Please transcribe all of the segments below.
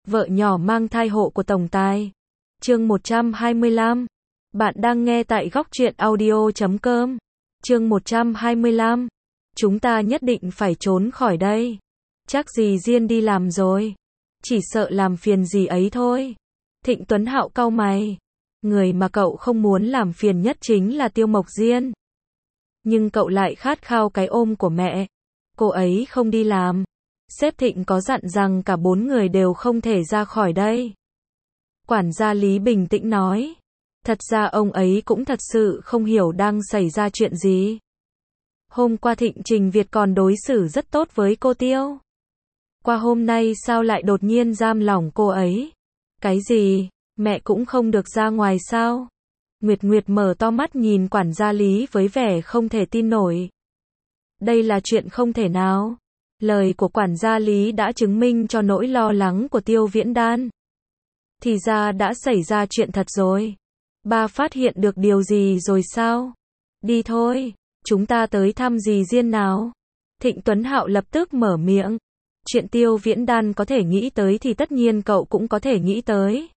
Vợ nhỏ mang thai hộ của tổng tài. Chương 125. Bạn đang nghe tại góc truyện audio.com. Chương 125. Chúng ta nhất định phải trốn khỏi đây. Chắc dì Diên đi làm rồi. Chỉ sợ làm phiền dì ấy thôi. Thịnh Tuấn Hạo cau mày. Người mà cậu không muốn làm phiền nhất chính là Tiêu Mộc Diên. Nhưng cậu lại khát khao cái ôm của mẹ. Cô ấy không đi làm. Sếp Thịnh có dặn rằng cả 4 người đều không thể ra khỏi đây. Quản gia Lý bình tĩnh nói. Thật ra ông ấy cũng thật sự không hiểu đang xảy ra chuyện gì. Hôm qua Thịnh Trình Việt còn đối xử rất tốt với cô Tiêu. Qua hôm nay sao lại đột nhiên giam lỏng cô ấy? Cái gì? Mẹ cũng không được ra ngoài sao? Nguyệt Nguyệt mở to mắt nhìn quản gia Lý với vẻ không thể tin nổi. Đây là chuyện không thể nào. Lời của quản gia Lý đã chứng minh cho nỗi lo lắng của Tiêu Viễn Đan. Thì ra đã xảy ra chuyện thật rồi. Ba phát hiện được điều gì rồi sao? Đi thôi, chúng ta tới thăm dì Diên nào. Thịnh Tuấn Hạo lập tức mở miệng. Chuyện Tiêu Viễn Đan có thể nghĩ tới thì tất nhiên cậu cũng có thể nghĩ tới.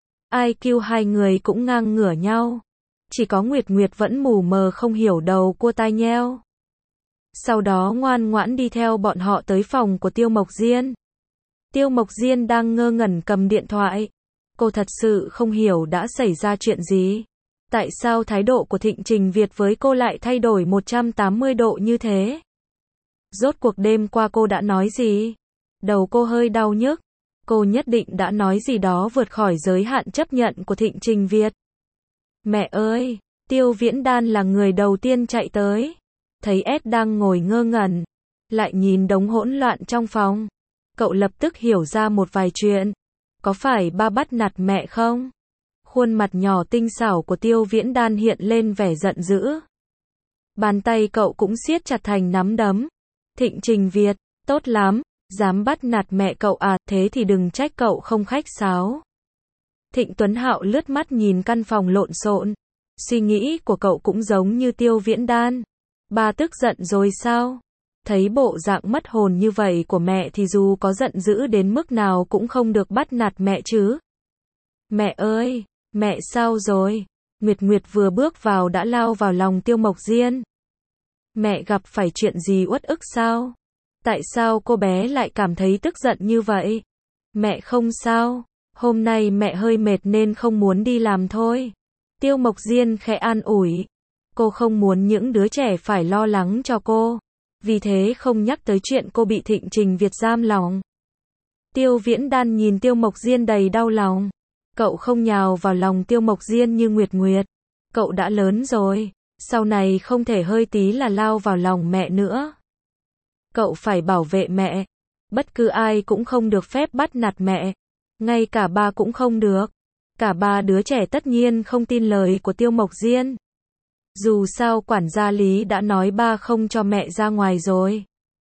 IQ hai người cũng ngang ngửa nhau. Chỉ có Nguyệt Nguyệt vẫn mù mờ không hiểu đầu cua tai nheo. Sau đó ngoan ngoãn đi theo bọn họ tới phòng của Tiêu Mộc Diên. Tiêu Mộc Diên đang ngơ ngẩn cầm điện thoại. Cô thật sự không hiểu đã xảy ra chuyện gì. Tại sao thái độ của Thịnh Trình Việt với cô lại thay đổi 180 độ như thế? Rốt cuộc đêm qua cô đã nói gì? Đầu cô hơi đau nhức. Cô nhất định đã nói gì đó vượt khỏi giới hạn chấp nhận của Thịnh Trình Việt. Mẹ ơi, Tiêu Viễn Đan là người đầu tiên chạy tới. Thấy Ed đang ngồi ngơ ngẩn, lại nhìn đống hỗn loạn trong phòng. Cậu lập tức hiểu ra một vài chuyện. Có phải ba bắt nạt mẹ không? Khuôn mặt nhỏ tinh xảo của Tiêu Viễn Đan hiện lên vẻ giận dữ. Bàn tay cậu cũng siết chặt thành nắm đấm. Thịnh Trình Việt, tốt lắm, dám bắt nạt mẹ cậu à, thế thì đừng trách cậu không khách sáo. Thịnh Tuấn Hạo lướt mắt nhìn căn phòng lộn xộn. Suy nghĩ của cậu cũng giống như Tiêu Viễn Đan. Ba tức giận rồi sao? Thấy bộ dạng mất hồn như vậy của mẹ thì dù có giận dữ đến mức nào cũng không được bắt nạt mẹ chứ. Mẹ ơi, mẹ sao rồi? Nguyệt Nguyệt vừa bước vào đã lao vào lòng Tiêu Mộc Diên. Mẹ gặp phải chuyện gì uất ức sao? Tại sao cô bé lại cảm thấy tức giận như vậy? Mẹ không sao, hôm nay mẹ hơi mệt nên không muốn đi làm thôi. Tiêu Mộc Diên khẽ an ủi. Cô không muốn những đứa trẻ phải lo lắng cho cô. Vì thế không nhắc tới chuyện cô bị Thịnh Trình Việt giam lòng. Tiêu Viễn Đan nhìn Tiêu Mộc Diên đầy đau lòng. Cậu không nhào vào lòng Tiêu Mộc Diên như Nguyệt Nguyệt. Cậu đã lớn rồi, sau này không thể hơi tí là lao vào lòng mẹ nữa. Cậu phải bảo vệ mẹ. Bất cứ ai cũng không được phép bắt nạt mẹ. Ngay cả ba cũng không được. Cả ba đứa trẻ tất nhiên không tin lời của Tiêu Mộc Diên. Dù sao quản gia Lý đã nói ba không cho mẹ ra ngoài rồi.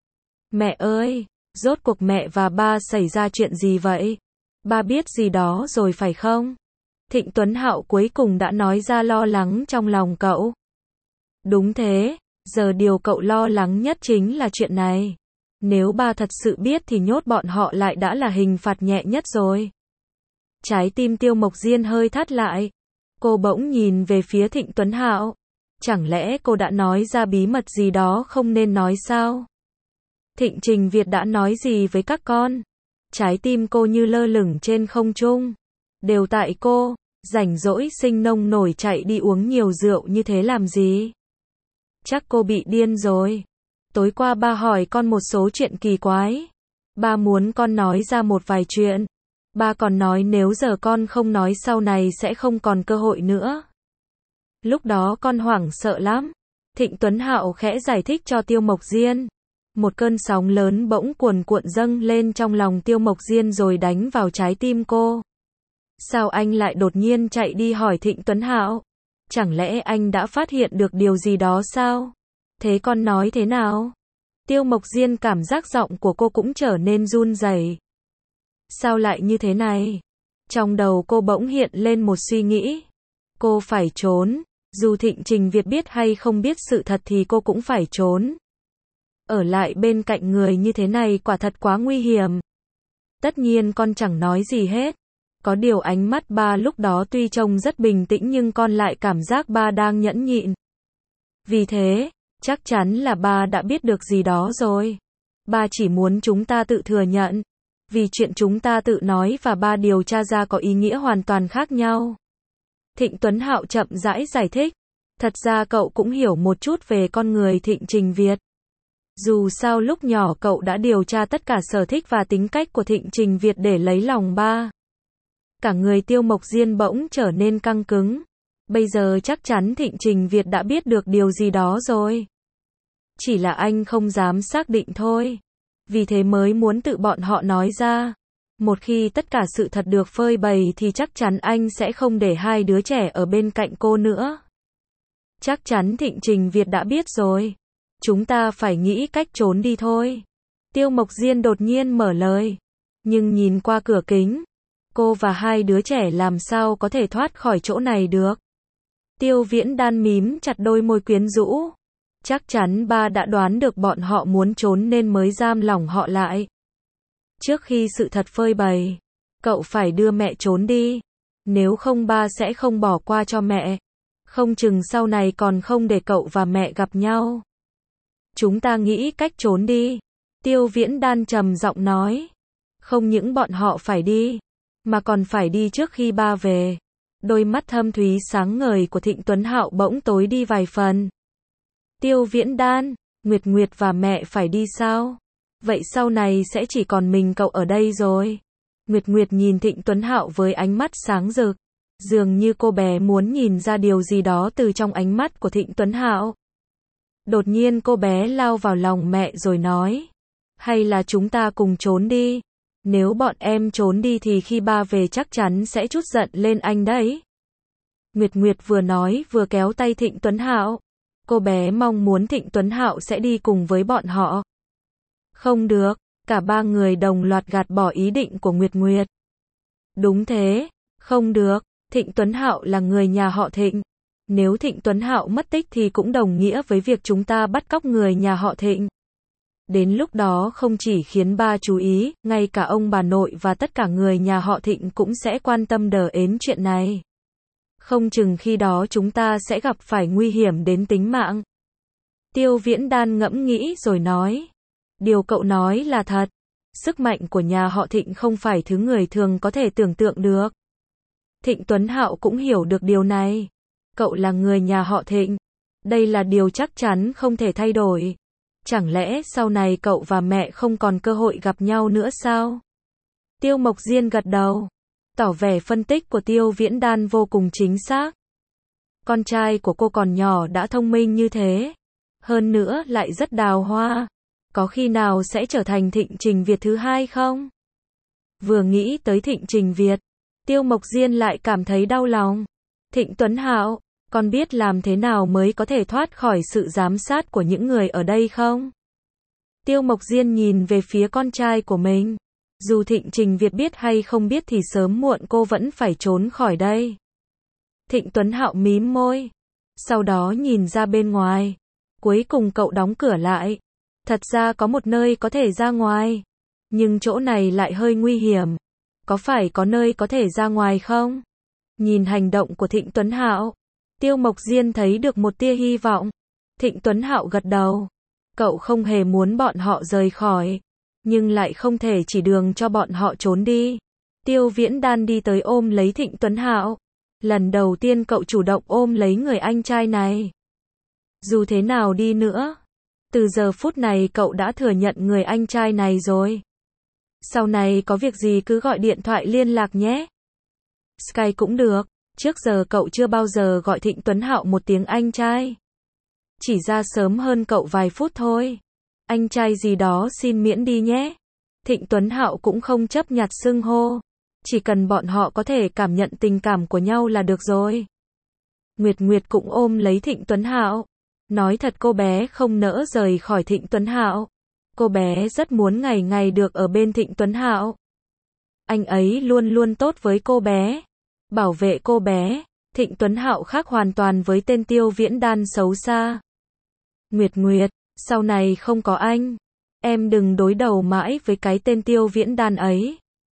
Mẹ ơi, rốt cuộc mẹ và ba xảy ra chuyện gì vậy? Ba biết gì đó rồi phải không? Thịnh Tuấn Hạo cuối cùng đã nói ra lo lắng trong lòng cậu. Đúng thế, giờ điều cậu lo lắng nhất chính là chuyện này. Nếu ba thật sự biết thì nhốt bọn họ lại đã là hình phạt nhẹ nhất rồi. Trái tim Tiêu Mộc Diên hơi thắt lại. Cô bỗng nhìn về phía Thịnh Tuấn Hạo. Chẳng lẽ cô đã nói ra bí mật gì đó không nên nói sao? Thịnh Trình Việt đã nói gì với các con? Trái tim cô như lơ lửng trên không trung. Đều tại cô, rảnh rỗi sinh nông nổi chạy đi uống nhiều rượu như thế làm gì? Chắc cô bị điên rồi. Tối qua ba hỏi con một số chuyện kỳ quái. Ba muốn con nói ra một vài chuyện. Ba còn nói nếu giờ con không nói sau này sẽ không còn cơ hội nữa. Lúc đó con hoảng sợ lắm. Thịnh Tuấn Hạo khẽ giải thích cho Tiêu Mộc Diên. Một cơn sóng lớn bỗng cuồn cuộn dâng lên trong lòng Tiêu Mộc Diên rồi đánh vào trái tim cô. Sao anh lại đột nhiên chạy đi hỏi Thịnh Tuấn Hạo? Chẳng lẽ anh đã phát hiện được điều gì đó sao? Thế con nói thế nào? Tiêu Mộc Diên cảm giác giọng của cô cũng trở nên run rẩy. Sao lại như thế này? Trong đầu cô bỗng hiện lên một suy nghĩ. Cô phải trốn. Dù Thịnh Trình Việt biết hay không biết sự thật thì cô cũng phải trốn. Ở lại bên cạnh người như thế này quả thật quá nguy hiểm. Tất nhiên con chẳng nói gì hết. Có điều ánh mắt ba lúc đó tuy trông rất bình tĩnh nhưng con lại cảm giác ba đang nhẫn nhịn. Vì thế, chắc chắn là ba đã biết được gì đó rồi. Ba chỉ muốn chúng ta tự thừa nhận. Vì chuyện chúng ta tự nói và ba điều tra ra có ý nghĩa hoàn toàn khác nhau. Thịnh Tuấn Hạo chậm rãi giải thích. Thật ra cậu cũng hiểu một chút về con người Thịnh Trình Việt. Dù sao lúc nhỏ cậu đã điều tra tất cả sở thích và tính cách của Thịnh Trình Việt để lấy lòng ba. Cả người Tiêu Mộc Diên bỗng trở nên căng cứng. Bây giờ chắc chắn Thịnh Trình Việt đã biết được điều gì đó rồi. Chỉ là anh không dám xác định thôi. Vì thế mới muốn tự bọn họ nói ra. Một khi tất cả sự thật được phơi bày thì chắc chắn anh sẽ không để hai đứa trẻ ở bên cạnh cô nữa. Chắc chắn Thịnh Trình Việt đã biết rồi. Chúng ta phải nghĩ cách trốn đi thôi. Tiêu Mộc Diên đột nhiên mở lời. Nhưng nhìn qua cửa kính, cô và hai đứa trẻ làm sao có thể thoát khỏi chỗ này được. Tiêu Viễn Đan mím chặt đôi môi quyến rũ. Chắc chắn ba đã đoán được bọn họ muốn trốn nên mới giam lỏng họ lại. Trước khi sự thật phơi bày, cậu phải đưa mẹ trốn đi. Nếu không ba sẽ không bỏ qua cho mẹ. Không chừng sau này còn không để cậu và mẹ gặp nhau. Chúng ta nghĩ cách trốn đi. Tiêu Viễn Đan trầm giọng nói. Không những bọn họ phải đi, mà còn phải đi trước khi ba về. Đôi mắt thâm thúy sáng ngời của Thịnh Tuấn Hạo bỗng tối đi vài phần. Tiêu Viễn Đan, Nguyệt Nguyệt và mẹ phải đi sao? Vậy sau này sẽ chỉ còn mình cậu ở đây rồi. Nguyệt Nguyệt nhìn Thịnh Tuấn Hạo với ánh mắt sáng rực. Dường như cô bé muốn nhìn ra điều gì đó từ trong ánh mắt của Thịnh Tuấn Hạo. Đột nhiên cô bé lao vào lòng mẹ rồi nói. Hay là chúng ta cùng trốn đi. Nếu bọn em trốn đi thì khi ba về chắc chắn sẽ trút giận lên anh đấy. Nguyệt Nguyệt vừa nói vừa kéo tay Thịnh Tuấn Hạo. Cô bé mong muốn Thịnh Tuấn Hạo sẽ đi cùng với bọn họ. Không được, cả ba người đồng loạt gạt bỏ ý định của Nguyệt Nguyệt. Đúng thế, không được, Thịnh Tuấn Hạo là người nhà họ Thịnh. Nếu Thịnh Tuấn Hạo mất tích thì cũng đồng nghĩa với việc chúng ta bắt cóc người nhà họ Thịnh. Đến lúc đó không chỉ khiến ba chú ý, ngay cả ông bà nội và tất cả người nhà họ Thịnh cũng sẽ quan tâm đến chuyện này. Không chừng khi đó chúng ta sẽ gặp phải nguy hiểm đến tính mạng. Tiêu Viễn Đan ngẫm nghĩ rồi nói. Điều cậu nói là thật. Sức mạnh của nhà họ Thịnh không phải thứ người thường có thể tưởng tượng được. Thịnh Tuấn Hạo cũng hiểu được điều này. Cậu là người nhà họ Thịnh. Đây là điều chắc chắn không thể thay đổi. Chẳng lẽ sau này cậu và mẹ không còn cơ hội gặp nhau nữa sao? Tiêu Mộc Diên gật đầu. Tỏ vẻ phân tích của Tiêu Viễn Đan vô cùng chính xác. Con trai của cô còn nhỏ đã thông minh như thế. Hơn nữa lại rất đào hoa. Có khi nào sẽ trở thành Thịnh Trình Việt thứ hai không? Vừa nghĩ tới Thịnh Trình Việt, Tiêu Mộc Diên lại cảm thấy đau lòng. Thịnh Tuấn Hạo, con biết làm thế nào mới có thể thoát khỏi sự giám sát của những người ở đây không? Tiêu Mộc Diên nhìn về phía con trai của mình. Dù Thịnh Trình Việt biết hay không biết thì sớm muộn cô vẫn phải trốn khỏi đây. Thịnh Tuấn Hạo mím môi. Sau đó nhìn ra bên ngoài. Cuối cùng cậu đóng cửa lại. Thật ra có một nơi có thể ra ngoài. Nhưng chỗ này lại hơi nguy hiểm. Có phải có nơi có thể ra ngoài không? Nhìn hành động của Thịnh Tuấn Hạo, Tiêu Mộc Diên thấy được một tia hy vọng. Thịnh Tuấn Hạo gật đầu. Cậu không hề muốn bọn họ rời khỏi. Nhưng lại không thể chỉ đường cho bọn họ trốn đi. Tiêu Viễn Đan đi tới ôm lấy Thịnh Tuấn Hạo. Lần đầu tiên cậu chủ động ôm lấy người anh trai này. Dù thế nào đi nữa, từ giờ phút này cậu đã thừa nhận người anh trai này rồi. Sau này có việc gì cứ gọi điện thoại liên lạc nhé. Skype cũng được. Trước giờ cậu chưa bao giờ gọi Thịnh Tuấn Hạo một tiếng anh trai. Chỉ ra sớm hơn cậu vài phút thôi. Anh trai gì đó xin miễn đi nhé. Thịnh Tuấn Hạo cũng không chấp nhặt xưng hô. Chỉ cần bọn họ có thể cảm nhận tình cảm của nhau là được rồi. Nguyệt Nguyệt cũng ôm lấy Thịnh Tuấn Hạo. Nói thật cô bé không nỡ rời khỏi Thịnh Tuấn Hạo. Cô bé rất muốn ngày ngày được ở bên Thịnh Tuấn Hạo. Anh ấy luôn luôn tốt với cô bé. Bảo vệ cô bé. Thịnh Tuấn Hạo khác hoàn toàn với tên Tiêu Viễn Đan xấu xa. Nguyệt Nguyệt, sau này không có anh. Em đừng đối đầu mãi với cái tên Tiêu Viễn Đan ấy.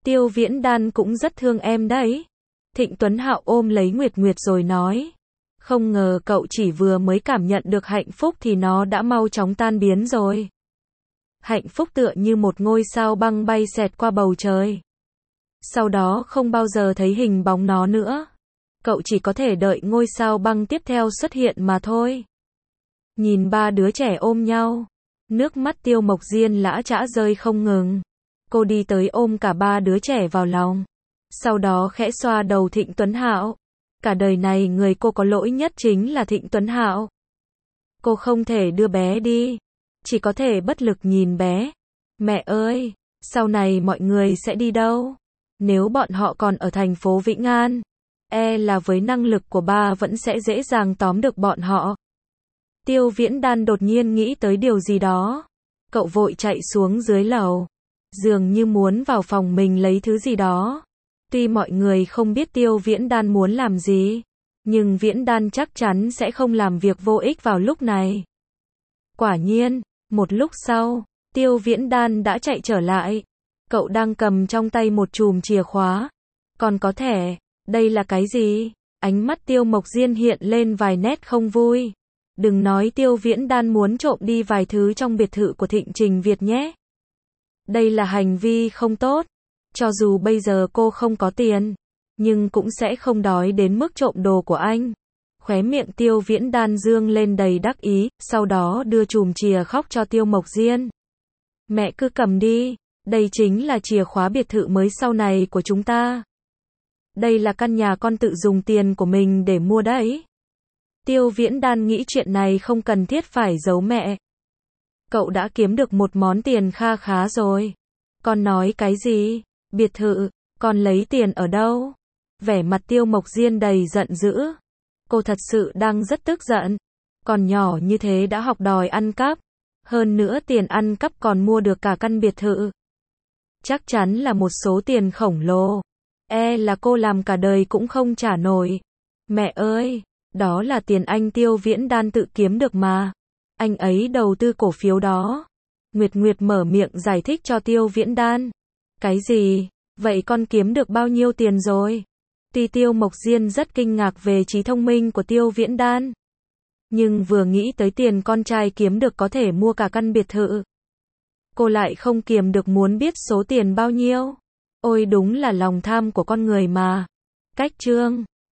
Tiêu Viễn Đan cũng rất thương em đấy. Thịnh Tuấn Hạo ôm lấy Nguyệt Nguyệt rồi nói. Không ngờ cậu chỉ vừa mới cảm nhận được hạnh phúc thì nó đã mau chóng tan biến rồi. Hạnh phúc tựa như một ngôi sao băng bay xẹt qua bầu trời. Sau đó không bao giờ thấy hình bóng nó nữa. Cậu chỉ có thể đợi ngôi sao băng tiếp theo xuất hiện mà thôi. Nhìn ba đứa trẻ ôm nhau, nước mắt Tiêu Mộc Diên lã chã rơi không ngừng. Cô đi tới ôm cả ba đứa trẻ vào lòng. Sau đó khẽ xoa đầu Thịnh Tuấn Hạo. Cả đời này người cô có lỗi nhất chính là Thịnh Tuấn Hạo. Cô không thể đưa bé đi, chỉ có thể bất lực nhìn bé. Mẹ ơi, sau này mọi người sẽ đi đâu? Nếu bọn họ còn ở thành phố Vĩnh An, là với năng lực của ba vẫn sẽ dễ dàng tóm được bọn họ. Tiêu Viễn Đan đột nhiên nghĩ tới điều gì đó. Cậu vội chạy xuống dưới lầu, dường như muốn vào phòng mình lấy thứ gì đó. Tuy mọi người không biết Tiêu Viễn Đan muốn làm gì, nhưng Viễn Đan chắc chắn sẽ không làm việc vô ích vào lúc này. Quả nhiên, một lúc sau, Tiêu Viễn Đan đã chạy trở lại. Cậu đang cầm trong tay một chùm chìa khóa. Còn có thẻ, đây là cái gì? Ánh mắt Tiêu Mộc Diên hiện lên vài nét không vui. Đừng nói Tiêu Viễn Đan muốn trộm đi vài thứ trong biệt thự của Thịnh Trình Việt nhé. Đây là hành vi không tốt. Cho dù bây giờ cô không có tiền, nhưng cũng sẽ không đói đến mức trộm đồ của anh. Khóe miệng Tiêu Viễn Đan dương lên đầy đắc ý, sau đó đưa chùm chìa khóa cho Tiêu Mộc Diên. Mẹ cứ cầm đi, đây chính là chìa khóa biệt thự mới sau này của chúng ta. Đây là căn nhà con tự dùng tiền của mình để mua đấy. Tiêu Viễn Đan nghĩ chuyện này không cần thiết phải giấu mẹ. Cậu đã kiếm được một món tiền kha khá rồi. Con nói cái gì? Biệt thự, con lấy tiền ở đâu? Vẻ mặt Tiêu Mộc Diên đầy giận dữ. Cô thật sự đang rất tức giận. Còn nhỏ như thế đã học đòi ăn cắp. Hơn nữa tiền ăn cắp còn mua được cả căn biệt thự. Chắc chắn là một số tiền khổng lồ. Là cô làm cả đời cũng không trả nổi. Mẹ ơi, đó là tiền anh Tiêu Viễn Đan tự kiếm được mà. Anh ấy đầu tư cổ phiếu đó. Nguyệt Nguyệt mở miệng giải thích cho Tiêu Viễn Đan. Cái gì? Vậy con kiếm được bao nhiêu tiền rồi? Tuy Tiêu Mộc Diên rất kinh ngạc về trí thông minh của Tiêu Viễn Đan, nhưng vừa nghĩ tới tiền con trai kiếm được có thể mua cả căn biệt thự, cô lại không kiềm được muốn biết số tiền bao nhiêu. Ôi đúng là lòng tham của con người mà. Cách chương